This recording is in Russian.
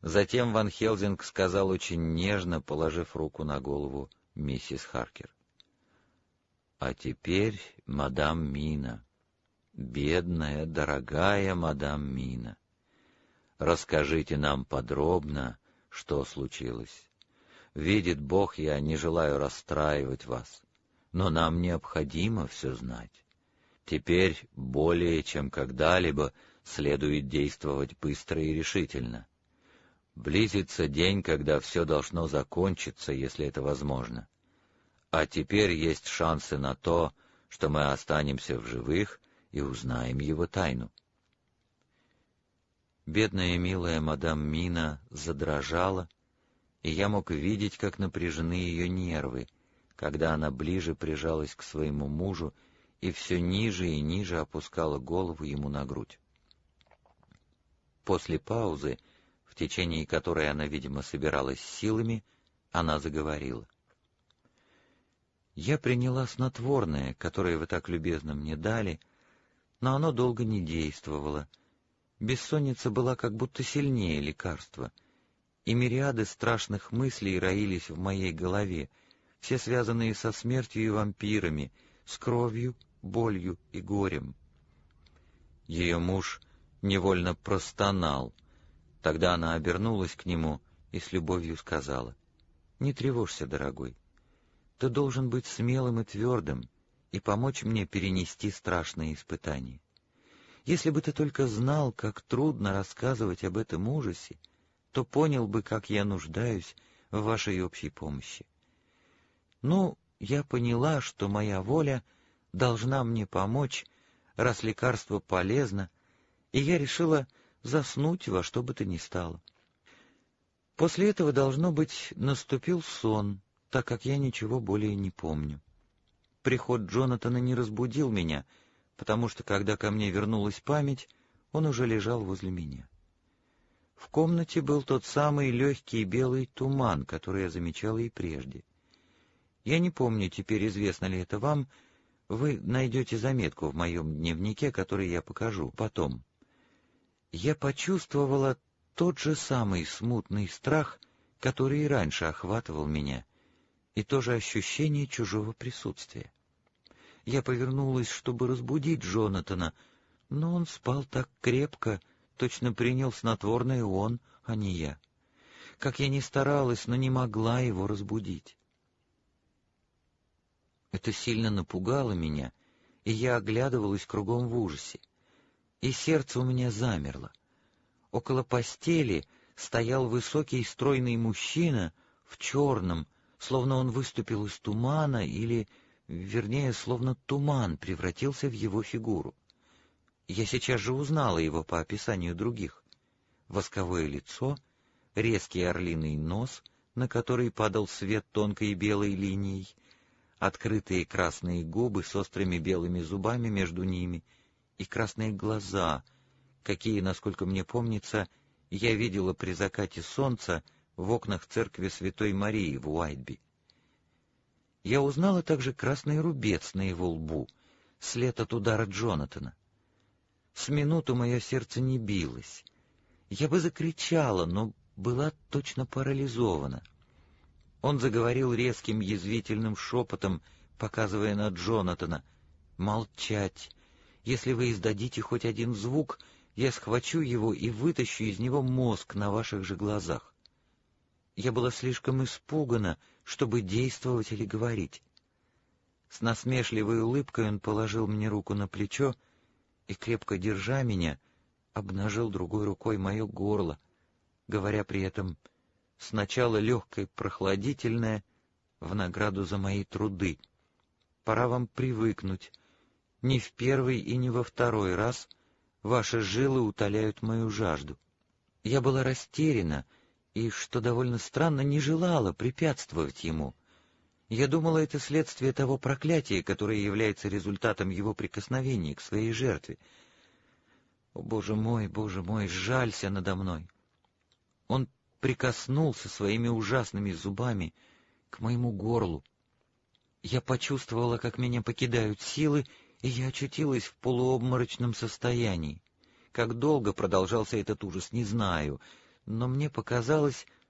Затем Ван Хелзинг сказал очень нежно, положив руку на голову миссис Харкер: «А теперь, мадам Мина, бедная, дорогая мадам Мина, расскажите нам подробно, что случилось. Видит Бог, я не желаю расстраивать вас, но нам необходимо все знать. Теперь более чем когда-либо следует действовать быстро и решительно. Близится день, когда все должно закончиться, если это возможно. А теперь есть шансы на то, что мы останемся в живых и узнаем его тайну». Бедная и милая мадам Мина задрожала, и я мог видеть, как напряжены ее нервы, когда она ближе прижалась к своему мужу и все ниже и ниже опускала голову ему на грудь. После паузы, в течение которой она, видимо, собиралась силами, она заговорила: «Я приняла снотворное, которое вы так любезно мне дали, но оно долго не действовало. Бессонница была как будто сильнее лекарства, и мириады страшных мыслей роились в моей голове, все связанные со смертью и вампирами, с кровью, болью и горем». Ее муж невольно простонал. Тогда она обернулась к нему и с любовью сказала: «Не тревожься, дорогой. Ты должен быть смелым и твердым и помочь мне перенести страшные испытания. Если бы ты только знал, как трудно рассказывать об этом ужасе, то понял бы, как я нуждаюсь в вашей общей помощи. Ну, я поняла, что моя воля должна мне помочь, раз лекарство полезно, и я решила заснуть во что бы то ни стало. После этого, должно быть, наступил сон, так как я ничего более не помню. Приход Джонатана не разбудил меня, потому что, когда ко мне вернулась память, он уже лежал возле меня. В комнате был тот самый легкий белый туман, который я замечала и прежде. Я не помню, теперь известно ли это вам, вы найдете заметку в моем дневнике, который я покажу потом. Я почувствовала тот же самый смутный страх, который и раньше охватывал меня, и то же ощущение чужого присутствия. Я повернулась, чтобы разбудить Джонатана, но он спал так крепко, точно принял снотворное он, а не я. Как я ни старалась, но не могла его разбудить. Это сильно напугало меня, и я оглядывалась кругом в ужасе. И сердце у меня замерло. Около постели стоял высокий стройный мужчина в черном, словно он выступил из тумана, или, вернее, словно туман превратился в его фигуру. Я сейчас же узнала его по описанию других. Восковое лицо, резкий орлиный нос, на который падал свет тонкой белой линией, открытые красные губы с острыми белыми зубами между ними и красные глаза, какие, насколько мне помнится, я видела при закате солнца в окнах церкви Святой Марии в Уайтби. Я узнала также красный рубец на его лбу, след от удара Джонатана. С минуту мое сердце не билось. Я бы закричала, но была точно парализована. Он заговорил резким язвительным шепотом, показывая на Джонатана: «Молчать! Если вы издадите хоть один звук, я схвачу его и вытащу из него мозг на ваших же глазах». Я была слишком испугана, чтобы действовать или говорить. С насмешливой улыбкой он положил мне руку на плечо и, крепко держа меня, обнажил другой рукой мое горло, говоря при этом сначала легкое прохладительное в награду за мои труды: «Пора вам привыкнуть. Ни в первый и ни во второй раз ваши жилы утоляют мою жажду». Я была растеряна и, что довольно странно, не желала препятствовать ему. Я думала, это следствие того проклятия, которое является результатом его прикосновений к своей жертве. О, Боже мой, сжалься надо мной! Он прикоснулся своими ужасными зубами к моему горлу. Я почувствовала, как меня покидают силы, и я очутилась в полуобморочном состоянии. Как долго продолжался этот ужас, не знаю, но мне показалось,